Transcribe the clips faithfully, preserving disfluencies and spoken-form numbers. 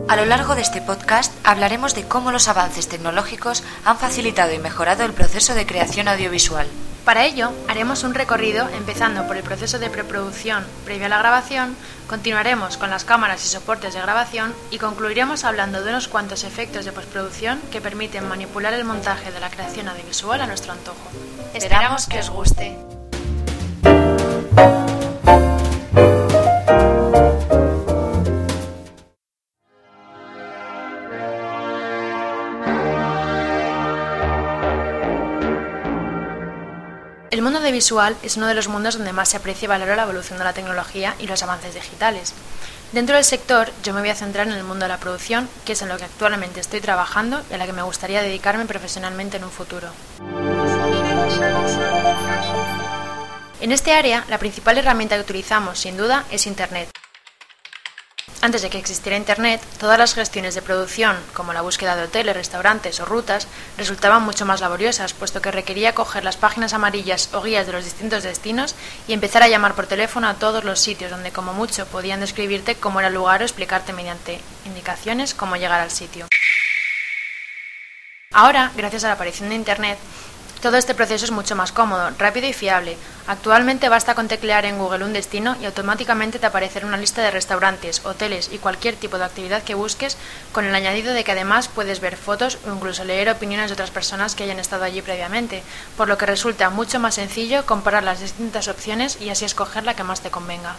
A lo largo de este podcast hablaremos de cómo los avances tecnológicos han facilitado y mejorado el proceso de creación audiovisual. Para ello, haremos un recorrido empezando por el proceso de preproducción previo a la grabación, continuaremos con las cámaras y soportes de grabación y concluiremos hablando de unos cuantos efectos de postproducción que permiten manipular el montaje de la creación audiovisual a nuestro antojo. Esperamos que os guste. El mundo audiovisual es uno de los mundos donde más se aprecia y valora la evolución de la tecnología y los avances digitales. Dentro del sector, yo me voy a centrar en el mundo de la producción, que es en lo que actualmente estoy trabajando y a la que me gustaría dedicarme profesionalmente en un futuro. En este área, la principal herramienta que utilizamos, sin duda, es Internet. Antes de que existiera Internet, todas las gestiones de producción, como la búsqueda de hoteles, restaurantes o rutas, resultaban mucho más laboriosas, puesto que requería coger las páginas amarillas o guías de los distintos destinos y empezar a llamar por teléfono a todos los sitios donde como mucho podían describirte cómo era el lugar o explicarte mediante indicaciones cómo llegar al sitio. Ahora, gracias a la aparición de Internet, todo este proceso es mucho más cómodo, rápido y fiable. Actualmente basta con teclear en Google un destino y automáticamente te aparecerá una lista de restaurantes, hoteles y cualquier tipo de actividad que busques, con el añadido de que además puedes ver fotos o incluso leer opiniones de otras personas que hayan estado allí previamente, por lo que resulta mucho más sencillo comparar las distintas opciones y así escoger la que más te convenga.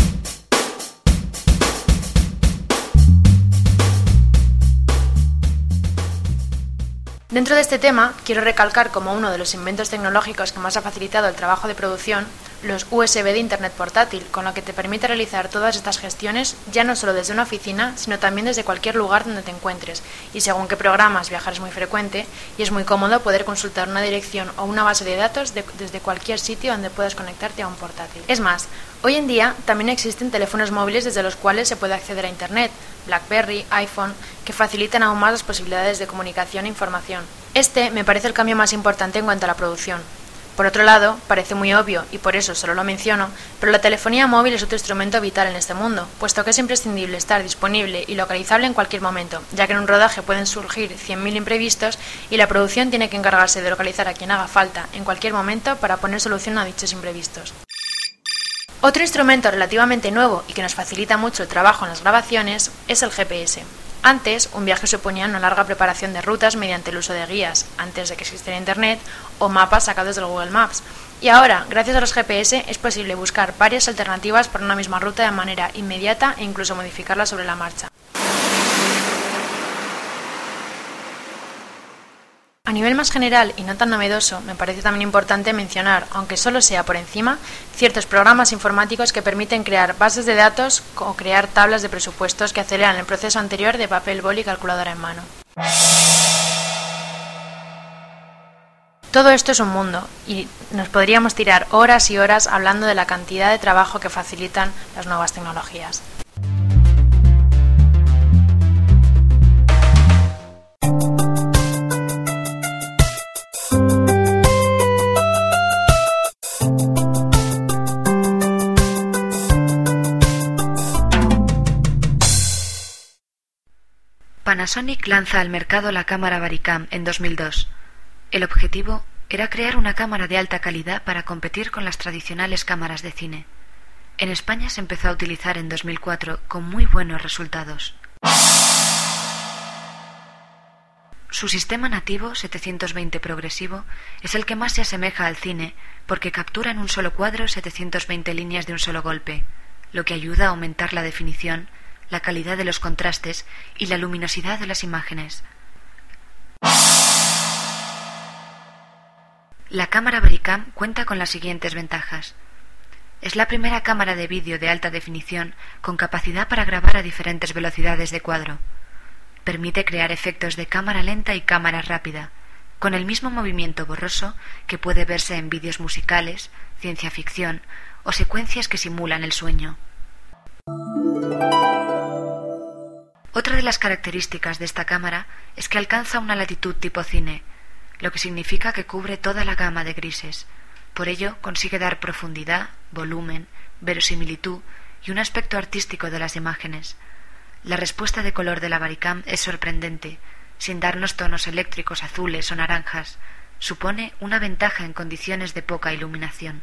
Dentro de este tema, quiero recalcar como uno de los inventos tecnológicos que más ha facilitado el trabajo de producción, los U S B de Internet portátil, con lo que te permite realizar todas estas gestiones ya no solo desde una oficina, sino también desde cualquier lugar donde te encuentres, y según qué programas viajar es muy frecuente, y es muy cómodo poder consultar una dirección o una base de datos de, desde cualquier sitio donde puedas conectarte a un portátil. Es más, hoy en día también existen teléfonos móviles desde los cuales se puede acceder a Internet, BlackBerry, iPhone, que facilitan aún más las posibilidades de comunicación e información. Este me parece el cambio más importante en cuanto a la producción. Por otro lado, parece muy obvio, y por eso solo lo menciono, pero la telefonía móvil es otro instrumento vital en este mundo, puesto que es imprescindible estar disponible y localizable en cualquier momento, ya que en un rodaje pueden surgir cien mil imprevistos y la producción tiene que encargarse de localizar a quien haga falta en cualquier momento para poner solución a dichos imprevistos. Otro instrumento relativamente nuevo y que nos facilita mucho el trabajo en las grabaciones es el G P S. Antes, un viaje suponía una larga preparación de rutas mediante el uso de guías, antes de que existiera Internet, o mapas sacados del Google Maps. Y ahora, gracias a los G P S, es posible buscar varias alternativas para una misma ruta de manera inmediata e incluso modificarla sobre la marcha. A nivel más general y no tan novedoso, me parece también importante mencionar, aunque solo sea por encima, ciertos programas informáticos que permiten crear bases de datos o crear tablas de presupuestos que aceleran el proceso anterior de papel, boli y calculadora en mano. Todo esto es un mundo y nos podríamos tirar horas y horas hablando de la cantidad de trabajo que facilitan las nuevas tecnologías. Panasonic lanza al mercado la cámara VariCam en dos mil dos. El objetivo era crear una cámara de alta calidad para competir con las tradicionales cámaras de cine. En España se empezó a utilizar en dos mil cuatro con muy buenos resultados. Su sistema nativo setecientos veinte progresivo es el que más se asemeja al cine porque captura en un solo cuadro setecientos veinte líneas de un solo golpe, lo que ayuda a aumentar la definición, la calidad de los contrastes y la luminosidad de las imágenes. La cámara VariCam cuenta con las siguientes ventajas. Es la primera cámara de vídeo de alta definición con capacidad para grabar a diferentes velocidades de cuadro. Permite crear efectos de cámara lenta y cámara rápida, con el mismo movimiento borroso que puede verse en vídeos musicales, ciencia ficción o secuencias que simulan el sueño. Otra de las características de esta cámara es que alcanza una latitud tipo cine, lo que significa que cubre toda la gama de grises. Por ello, consigue dar profundidad, volumen, verosimilitud y un aspecto artístico de las imágenes. La respuesta de color de la Varicam es sorprendente, sin darnos tonos eléctricos azules o naranjas. Supone una ventaja en condiciones de poca iluminación.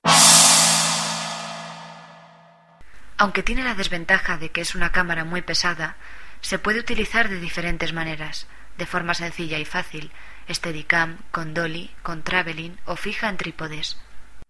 Aunque tiene la desventaja de que es una cámara muy pesada, se puede utilizar de diferentes maneras, de forma sencilla y fácil, Steadicam, con dolly, con traveling o fija en trípodes.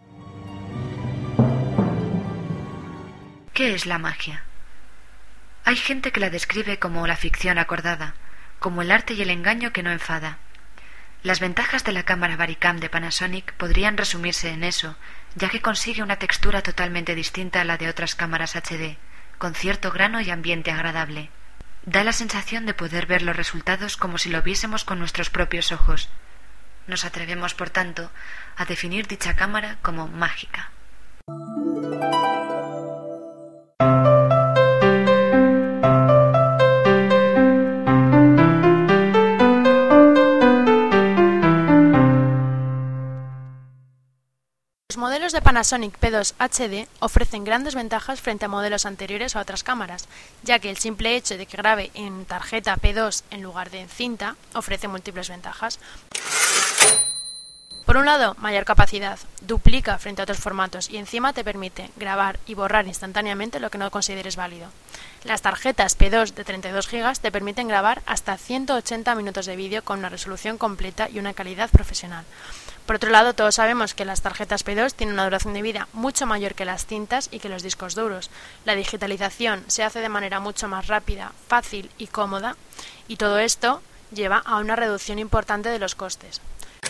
¿Qué es la magia? Hay gente que la describe como la ficción acordada, como el arte y el engaño que no enfada. Las ventajas de la cámara Varicam de Panasonic podrían resumirse en eso, ya que consigue una textura totalmente distinta a la de otras cámaras H D, con cierto grano y ambiente agradable. Da la sensación de poder ver los resultados como si lo viésemos con nuestros propios ojos. Nos atrevemos, por tanto, a definir dicha cámara como mágica. Los modelos de Panasonic P dos H D ofrecen grandes ventajas frente a modelos anteriores a otras cámaras, ya que el simple hecho de que grabe en tarjeta P dos en lugar de en cinta ofrece múltiples ventajas. Por un lado, mayor capacidad, duplica frente a otros formatos y encima te permite grabar y borrar instantáneamente lo que no consideres válido. Las tarjetas P dos de treinta y dos gigas te permiten grabar hasta ciento ochenta minutos de vídeo con una resolución completa y una calidad profesional. Por otro lado, todos sabemos que las tarjetas P dos tienen una duración de vida mucho mayor que las cintas y que los discos duros. La digitalización se hace de manera mucho más rápida, fácil y cómoda, y todo esto lleva a una reducción importante de los costes.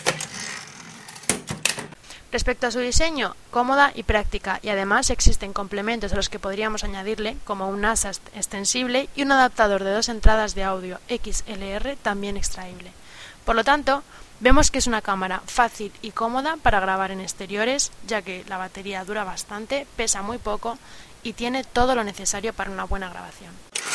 Respecto a su diseño, cómoda y práctica, y además existen complementos a los que podríamos añadirle, como un A S A extensible y un adaptador de dos entradas de audio X L R también extraíble. Por lo tanto, vemos que es una cámara fácil y cómoda para grabar en exteriores, ya que la batería dura bastante, pesa muy poco y tiene todo lo necesario para una buena grabación.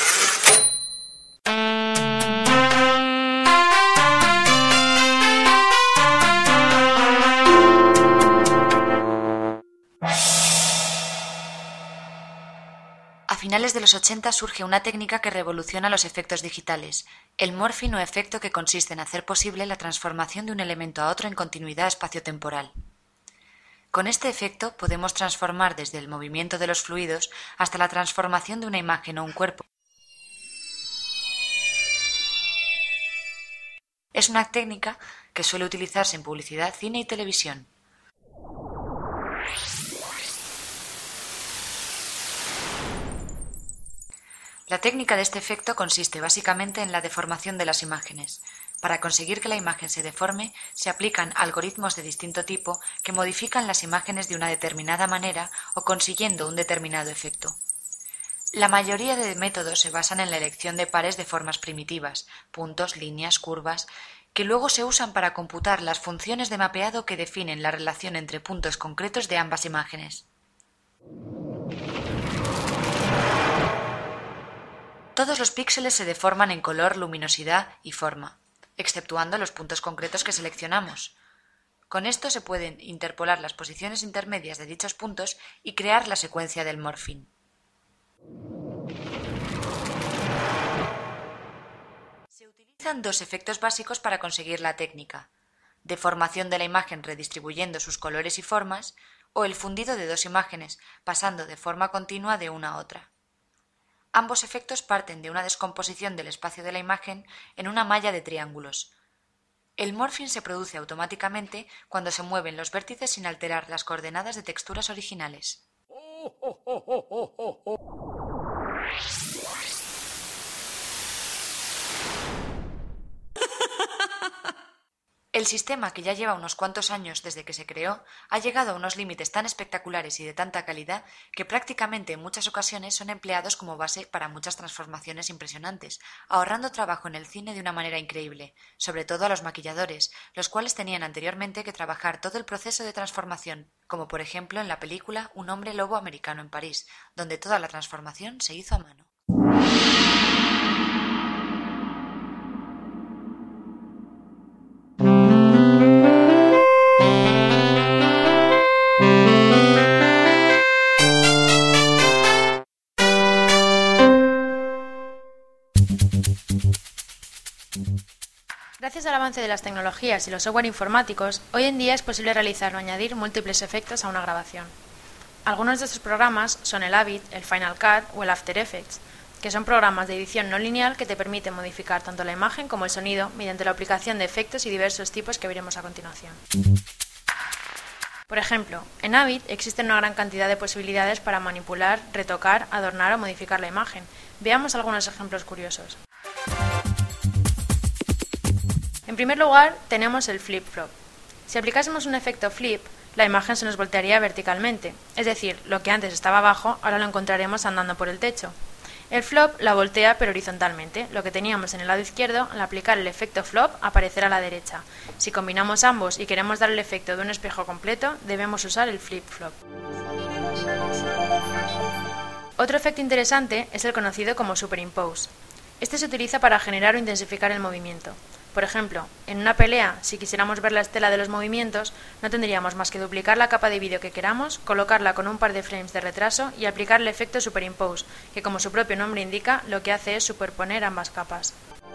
A finales de los ochenta surge una técnica que revoluciona los efectos digitales, el morphing o efecto que consiste en hacer posible la transformación de un elemento a otro en continuidad espaciotemporal. Con este efecto podemos transformar desde el movimiento de los fluidos hasta la transformación de una imagen o un cuerpo. Es una técnica que suele utilizarse en publicidad, cine y televisión. La técnica de este efecto consiste básicamente en la deformación de las imágenes. Para conseguir que la imagen se deforme, se aplican algoritmos de distinto tipo que modifican las imágenes de una determinada manera o consiguiendo un determinado efecto. La mayoría de métodos se basan en la elección de pares de formas primitivas, puntos, líneas, curvas, que luego se usan para computar las funciones de mapeado que definen la relación entre puntos concretos de ambas imágenes. Todos los píxeles se deforman en color, luminosidad y forma, exceptuando los puntos concretos que seleccionamos. Con esto se pueden interpolar las posiciones intermedias de dichos puntos y crear la secuencia del morphing. Se utilizan dos efectos básicos para conseguir la técnica: deformación de la imagen redistribuyendo sus colores y formas, o el fundido de dos imágenes, pasando de forma continua de una a otra. Ambos efectos parten de una descomposición del espacio de la imagen en una malla de triángulos. El morphing se produce automáticamente cuando se mueven los vértices sin alterar las coordenadas de texturas originales. El sistema, que ya lleva unos cuantos años desde que se creó, ha llegado a unos límites tan espectaculares y de tanta calidad que prácticamente en muchas ocasiones son empleados como base para muchas transformaciones impresionantes, ahorrando trabajo en el cine de una manera increíble, sobre todo a los maquilladores, los cuales tenían anteriormente que trabajar todo el proceso de transformación, como por ejemplo en la película Un hombre lobo americano en París, donde toda la transformación se hizo a mano. Gracias al avance de las tecnologías y los software informáticos, hoy en día es posible realizar o añadir múltiples efectos a una grabación. Algunos de estos programas son el Avid, el Final Cut o el After Effects, que son programas de edición no lineal que te permiten modificar tanto la imagen como el sonido mediante la aplicación de efectos y diversos tipos que veremos a continuación. Por ejemplo, en Avid existen una gran cantidad de posibilidades para manipular, retocar, adornar o modificar la imagen. Veamos algunos ejemplos curiosos. En primer lugar, tenemos el flip-flop. Si aplicásemos un efecto flip, la imagen se nos voltearía verticalmente, es decir, lo que antes estaba abajo, ahora lo encontraremos andando por el techo. El flop la voltea pero horizontalmente, lo que teníamos en el lado izquierdo, al aplicar el efecto flop aparecerá a la derecha. Si combinamos ambos y queremos dar el efecto de un espejo completo, debemos usar el flip-flop. Otro efecto interesante es el conocido como superimpose. Este se utiliza para generar o intensificar el movimiento. Por ejemplo, en una pelea, si quisiéramos ver la estela de los movimientos, no tendríamos más que duplicar la capa de vídeo que queramos, colocarla con un par de frames de retraso y aplicar el efecto superimpose, que como su propio nombre indica, lo que hace es superponer ambas capas.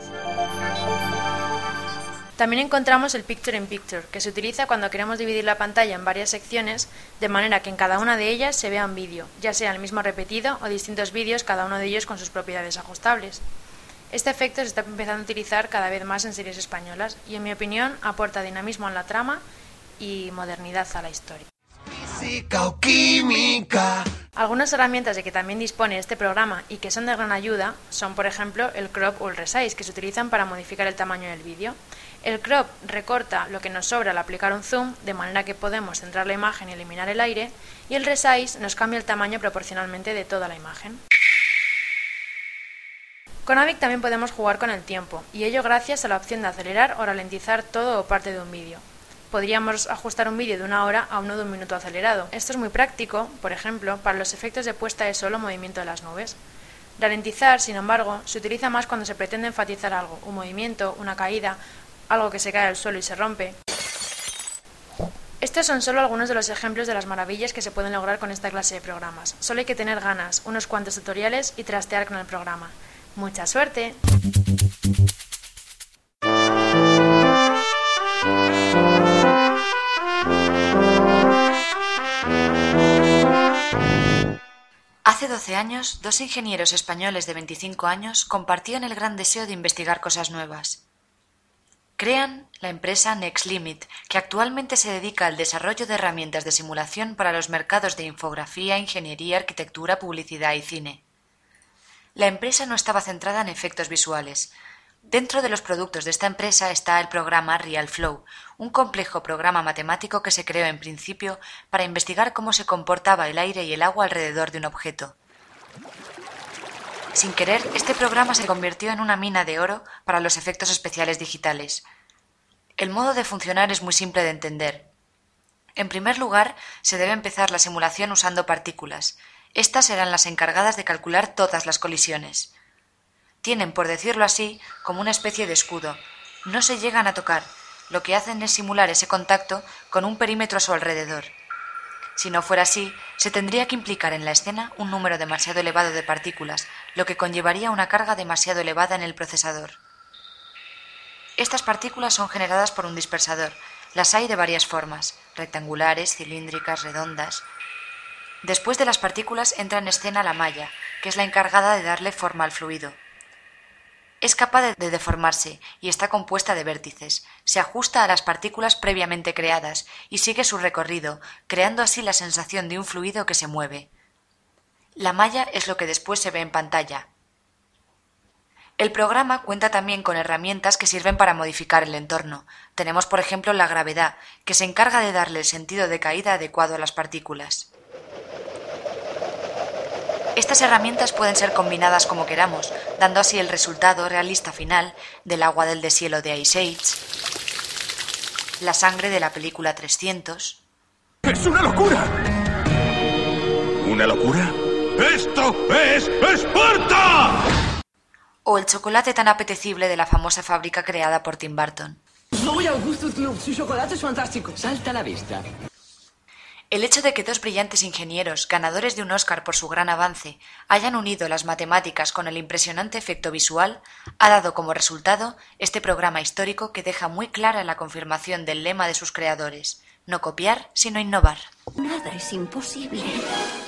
También encontramos el Picture in Picture, que se utiliza cuando queremos dividir la pantalla en varias secciones, de manera que en cada una de ellas se vea un vídeo, ya sea el mismo repetido o distintos vídeos, cada uno de ellos con sus propiedades ajustables. Este efecto se está empezando a utilizar cada vez más en series españolas y, en mi opinión, aporta dinamismo a la trama y modernidad a la historia. Física o química. Algunas herramientas de que también dispone este programa y que son de gran ayuda son, por ejemplo, el crop o el resize, que se utilizan para modificar el tamaño del vídeo. El crop recorta lo que nos sobra al aplicar un zoom, de manera que podemos centrar la imagen y eliminar el aire, y el resize nos cambia el tamaño proporcionalmente de toda la imagen. Con Avid también podemos jugar con el tiempo, y ello gracias a la opción de acelerar o ralentizar todo o parte de un vídeo. Podríamos ajustar un vídeo de una hora a uno de un minuto acelerado. Esto es muy práctico, por ejemplo, para los efectos de puesta de sol o movimiento de las nubes. Ralentizar, sin embargo, se utiliza más cuando se pretende enfatizar algo, un movimiento, una caída, algo que se cae al suelo y se rompe. Estos son solo algunos de los ejemplos de las maravillas que se pueden lograr con esta clase de programas. Solo hay que tener ganas, unos cuantos tutoriales y trastear con el programa. ¡Mucha suerte! Hace doce años, dos ingenieros españoles de veinticinco años compartían el gran deseo de investigar cosas nuevas. Crean la empresa NextLimit, que actualmente se dedica al desarrollo de herramientas de simulación para los mercados de infografía, ingeniería, arquitectura, publicidad y cine. La empresa no estaba centrada en efectos visuales. Dentro de los productos de esta empresa está el programa RealFlow, un complejo programa matemático que se creó en principio para investigar cómo se comportaba el aire y el agua alrededor de un objeto. Sin querer, este programa se convirtió en una mina de oro para los efectos especiales digitales. El modo de funcionar es muy simple de entender. En primer lugar, se debe empezar la simulación usando partículas. Estas serán las encargadas de calcular todas las colisiones. Tienen, por decirlo así, como una especie de escudo. No se llegan a tocar. Lo que hacen es simular ese contacto con un perímetro a su alrededor. Si no fuera así, se tendría que implicar en la escena un número demasiado elevado de partículas, lo que conllevaría una carga demasiado elevada en el procesador. Estas partículas son generadas por un dispersador. Las hay de varias formas, rectangulares, cilíndricas, redondas. Después de las partículas entra en escena la malla, que es la encargada de darle forma al fluido. Es capaz de deformarse y está compuesta de vértices. Se ajusta a las partículas previamente creadas y sigue su recorrido, creando así la sensación de un fluido que se mueve. La malla es lo que después se ve en pantalla. El programa cuenta también con herramientas que sirven para modificar el entorno. Tenemos, por ejemplo, la gravedad, que se encarga de darle el sentido de caída adecuado a las partículas. Estas herramientas pueden ser combinadas como queramos, dando así el resultado realista final del agua del deshielo de Ice Age, la sangre de la película trescientos... ¡Es una locura! ¿Una locura? ¡Esto es Esparta! O el chocolate tan apetecible de la famosa fábrica creada por Tim Burton. Soy Augustus Gloop, su chocolate es fantástico. Salta a la vista. El hecho de que dos brillantes ingenieros, ganadores de un Oscar por su gran avance, hayan unido las matemáticas con el impresionante efecto visual, ha dado como resultado este programa histórico que deja muy clara la confirmación del lema de sus creadores: no copiar, sino innovar. Nada es imposible.